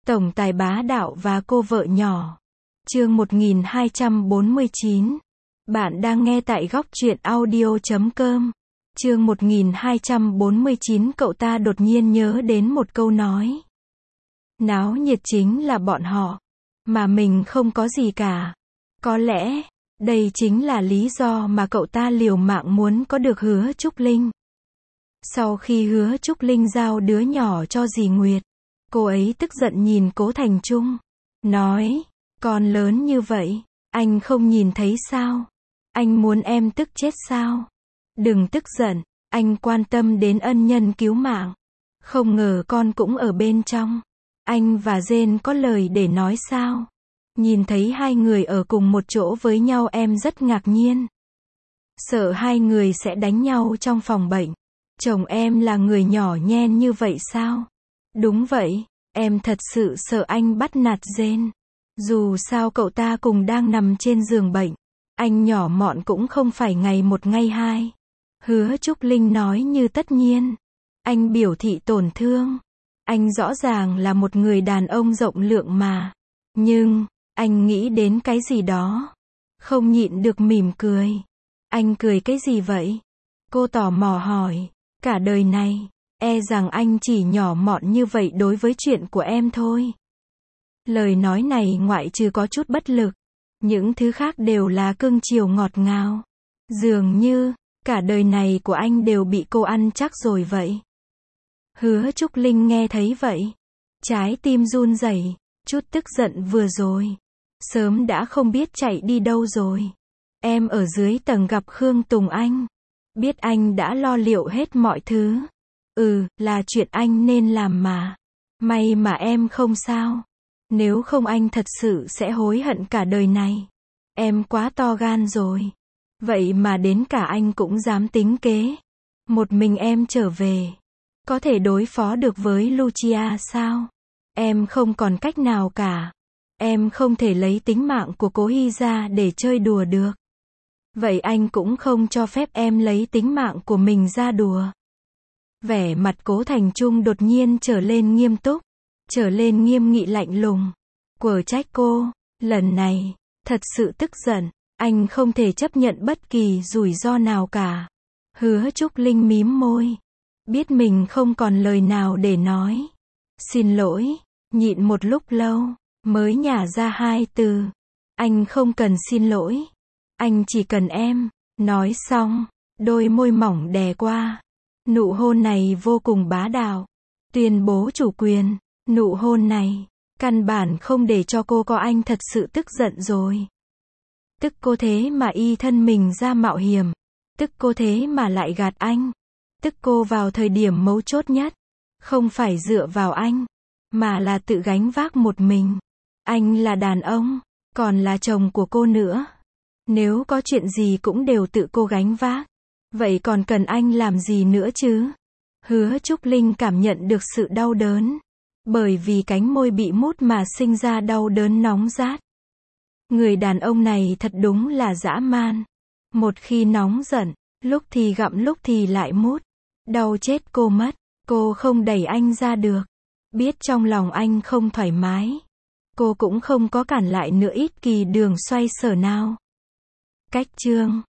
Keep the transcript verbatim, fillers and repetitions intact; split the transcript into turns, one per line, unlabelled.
Tổng tài bá đạo và cô vợ nhỏ. Chương một nghìn hai trăm bốn mươi chín. Bạn đang nghe tại góc truyện audio chấm com. Chương một nghìn hai trăm bốn mươi chín. Cậu ta đột nhiên nhớ đến một câu nói. Náo nhiệt chính là bọn họ, mà mình không có gì cả. Có lẽ, đây chính là lý do mà cậu ta liều mạng muốn có được Hứa Trúc Linh. Sau khi Hứa Trúc Linh giao đứa nhỏ cho dì Nguyệt, cô ấy tức giận nhìn Cố Thành Trung, nói, con lớn như vậy, anh không nhìn thấy sao? Anh muốn em tức chết sao? Đừng tức giận, anh quan tâm đến ân nhân cứu mạng. Không ngờ con cũng ở bên trong. Anh và Jane có lời để nói sao? Nhìn thấy hai người ở cùng một chỗ với nhau em rất ngạc nhiên. Sợ hai người sẽ đánh nhau trong phòng bệnh. Chồng em là người nhỏ nhen như vậy sao? Đúng vậy, em thật sự sợ anh bắt nạt Jane. Dù sao cậu ta cùng đang nằm trên giường bệnh. Anh nhỏ mọn cũng không phải ngày một ngày hai. Hứa Trúc Linh nói như tất nhiên. Anh biểu thị tổn thương. Anh rõ ràng là một người đàn ông rộng lượng mà. Nhưng, anh nghĩ đến cái gì đó. Không nhịn được mỉm cười. Anh cười cái gì vậy? Cô tò mò hỏi. Cả đời này, e rằng anh chỉ nhỏ mọn như vậy đối với chuyện của em thôi. Lời nói này ngoại trừ có chút bất lực, những thứ khác đều là cưng chiều ngọt ngào. Dường như, cả đời này của anh đều bị cô ăn chắc rồi vậy. Hứa Trúc Linh nghe thấy vậy. Trái tim run rẩy, chút tức giận vừa rồi. Sớm đã không biết chạy đi đâu rồi. Em ở dưới tầng gặp Khương Tùng Anh. Biết anh đã lo liệu hết mọi thứ. Ừ, là chuyện anh nên làm mà. May mà em không sao. Nếu không anh thật sự sẽ hối hận cả đời này. Em quá to gan rồi. Vậy mà đến cả anh cũng dám tính kế. Một mình em trở về. Có thể đối phó được với Lucia sao? Em không còn cách nào cả. Em không thể lấy tính mạng của Cố Hy ra để chơi đùa được. Vậy anh cũng không cho phép em lấy tính mạng của mình ra đùa. Vẻ mặt Cố Thành Trung đột nhiên trở lên nghiêm túc, trở lên nghiêm nghị lạnh lùng. Quở trách cô, lần này, thật sự tức giận, anh không thể chấp nhận bất kỳ rủi ro nào cả. Hứa Trúc Linh mím môi, biết mình không còn lời nào để nói. Xin lỗi, nhịn một lúc lâu, mới nhả ra hai từ. Anh không cần xin lỗi. Anh chỉ cần em. Nói xong, đôi môi mỏng đè qua. Nụ hôn này vô cùng bá đạo. Tuyên bố chủ quyền. Nụ hôn này, căn bản không để cho cô có anh thật sự tức giận rồi. Tức cô thế mà y thân mình ra mạo hiểm. Tức cô thế mà lại gạt anh. Tức cô vào thời điểm mấu chốt nhất. Không phải dựa vào anh, mà là tự gánh vác một mình. Anh là đàn ông, còn là chồng của cô nữa. Nếu có chuyện gì cũng đều tự cô gánh vác. Vậy còn cần anh làm gì nữa chứ? Hứa Trúc Linh cảm nhận được sự đau đớn. Bởi vì cánh môi bị mút mà sinh ra đau đớn nóng rát. Người đàn ông này thật đúng là dã man. Một khi nóng giận, lúc thì gặm lúc thì lại mút. Đau chết cô mất. Cô không đẩy anh ra được. Biết trong lòng anh không thoải mái. Cô cũng không có cản lại nữa ít kỳ đường xoay sở nào. Cách chương